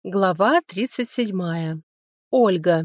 Глава 37. Ольга.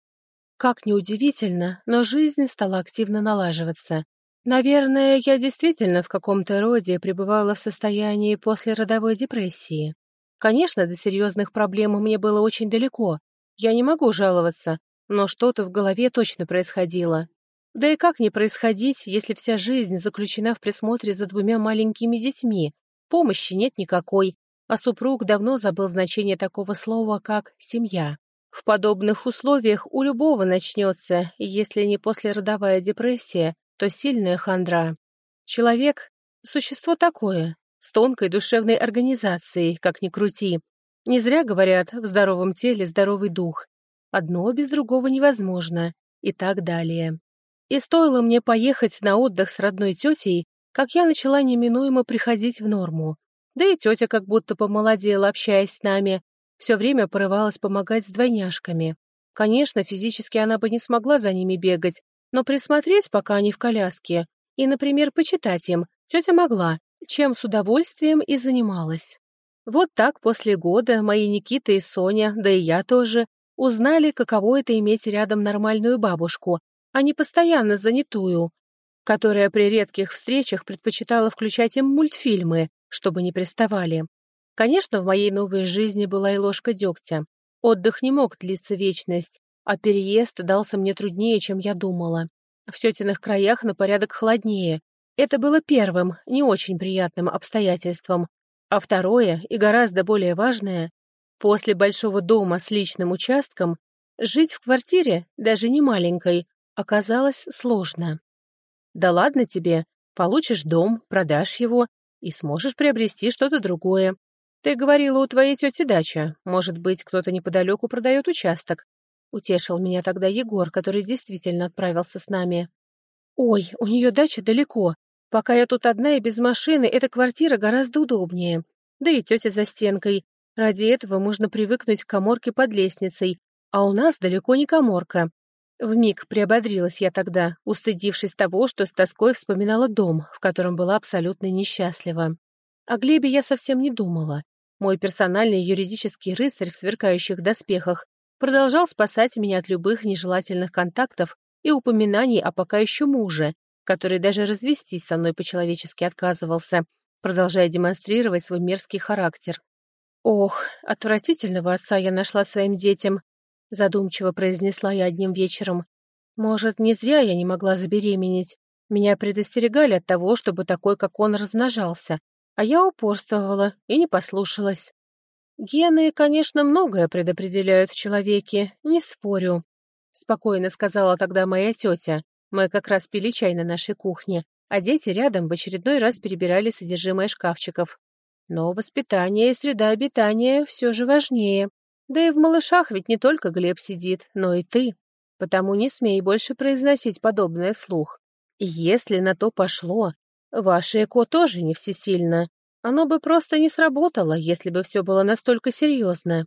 Как ни удивительно, но жизнь стала активно налаживаться. Наверное, я действительно в каком-то роде пребывала в состоянии послеродовой депрессии. Конечно, до серьезных проблем мне было очень далеко. Я не могу жаловаться, но что-то в голове точно происходило. Да и как не происходить, если вся жизнь заключена в присмотре за двумя маленькими детьми? Помощи нет никакой, а супруг давно забыл значение такого слова, как «семья». В подобных условиях у любого начнется, если не послеродовая депрессия, то сильная хандра. Человек – существо такое, с тонкой душевной организацией, как ни крути. Не зря говорят «в здоровом теле здоровый дух». Одно без другого невозможно, и так далее. И стоило мне поехать на отдых с родной тетей, как я начала неминуемо приходить в норму. Да и тетя как будто помолодела, общаясь с нами, все время порывалась помогать с двойняшками. Конечно, физически она бы не смогла за ними бегать, но присмотреть, пока они в коляске, и, например, почитать им, тетя могла, чем с удовольствием и занималась. Вот так после года мои Никита и Соня, да и я тоже, узнали, каково это иметь рядом нормальную бабушку, а не постоянно занятую, которая при редких встречах предпочитала включать им мультфильмы, чтобы не приставали. Конечно, в моей новой жизни была и ложка дегтя. Отдых не мог длиться вечность, а переезд дался мне труднее, чем я думала. В тетиных краях на порядок холоднее. Это было первым, не очень приятным обстоятельством. А второе, и гораздо более важное, после большого дома с личным участком, жить в квартире, даже не маленькой, оказалось сложно. Да ладно тебе, получишь дом, продашь его и сможешь приобрести что-то другое. Ты говорила, у твоей тети дача. Может быть, кто-то неподалеку продает участок. Утешил меня тогда Егор, который действительно отправился с нами. Ой, у нее дача далеко. Пока я тут одна и без машины, эта квартира гораздо удобнее. Да и тетя за стенкой. Ради этого можно привыкнуть к каморке под лестницей. А у нас далеко не каморка. Вмиг приободрилась я тогда, устыдившись того, что с тоской вспоминала дом, в котором была абсолютно несчастлива. О Глебе я совсем не думала. Мой персональный юридический рыцарь в сверкающих доспехах продолжал спасать меня от любых нежелательных контактов и упоминаний о пока еще муже, который даже развестись со мной по-человечески отказывался, продолжая демонстрировать свой мерзкий характер. «Ох, отвратительного отца я нашла своим детям», задумчиво произнесла я одним вечером. «Может, не зря я не могла забеременеть. Меня предостерегали от того, чтобы такой, как он, размножался, а я упорствовала и не послушалась. Гены, конечно, многое предопределяют в человеке, не спорю», спокойно сказала тогда моя тетя. Мы как раз пили чай на нашей кухне, а дети рядом в очередной раз перебирали содержимое шкафчиков. Но воспитание и среда обитания все же важнее. Да и в малышах ведь не только Глеб сидит, но и ты. Потому не смей больше произносить подобное вслух. И если на то пошло, ваше ЭКО тоже не всесильно. Оно бы просто не сработало, если бы все было настолько серьезно.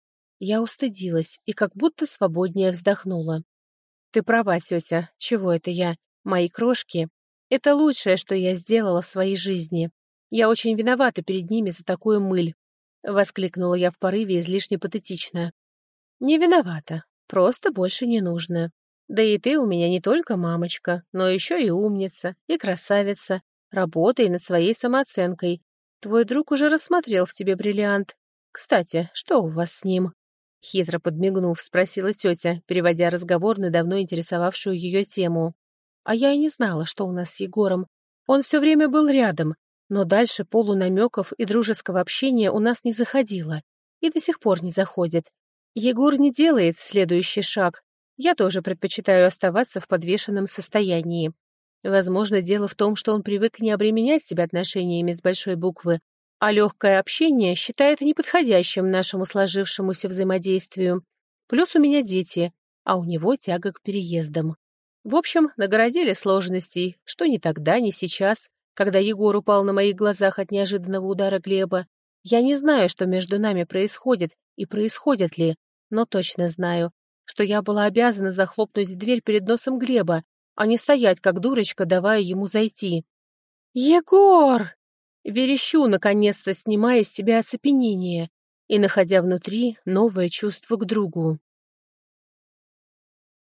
Я устыдилась и как будто свободнее вздохнула. Ты права, тетя, чего это я? Мои крошки. Это лучшее, что я сделала в своей жизни. Я очень виновата перед ними за такую мыль. Воскликнула я в порыве излишне патетично. Не виновата, просто больше не нужно. Да и ты у меня не только мамочка, но еще и умница, и красавица. Работай над своей самооценкой. Твой друг уже рассмотрел в тебе бриллиант. Кстати, что у вас с ним? Хитро подмигнув, спросила тетя, переводя разговор на давно интересовавшую ее тему. А я и не знала, что у нас с Егором. Он все время был рядом, но дальше полунамеков и дружеского общения у нас не заходило. И до сих пор не заходит. Егор не делает следующий шаг. Я тоже предпочитаю оставаться в подвешенном состоянии. Возможно, дело в том, что он привык не обременять себя отношениями с большой буквы, а легкое общение считает неподходящим нашему сложившемуся взаимодействию. Плюс у меня дети, а у него тяга к переездам. В общем, нагородили сложностей, что ни тогда, ни сейчас, когда Егор упал на моих глазах от неожиданного удара Глеба. Я не знаю, что между нами происходит и происходит ли, но точно знаю, что я была обязана захлопнуть дверь перед носом Глеба, а не стоять как дурочка, давая ему зайти. «Егор!» Верещу, наконец-то, снимая с себя оцепенение. и находя внутри новое чувство к другу.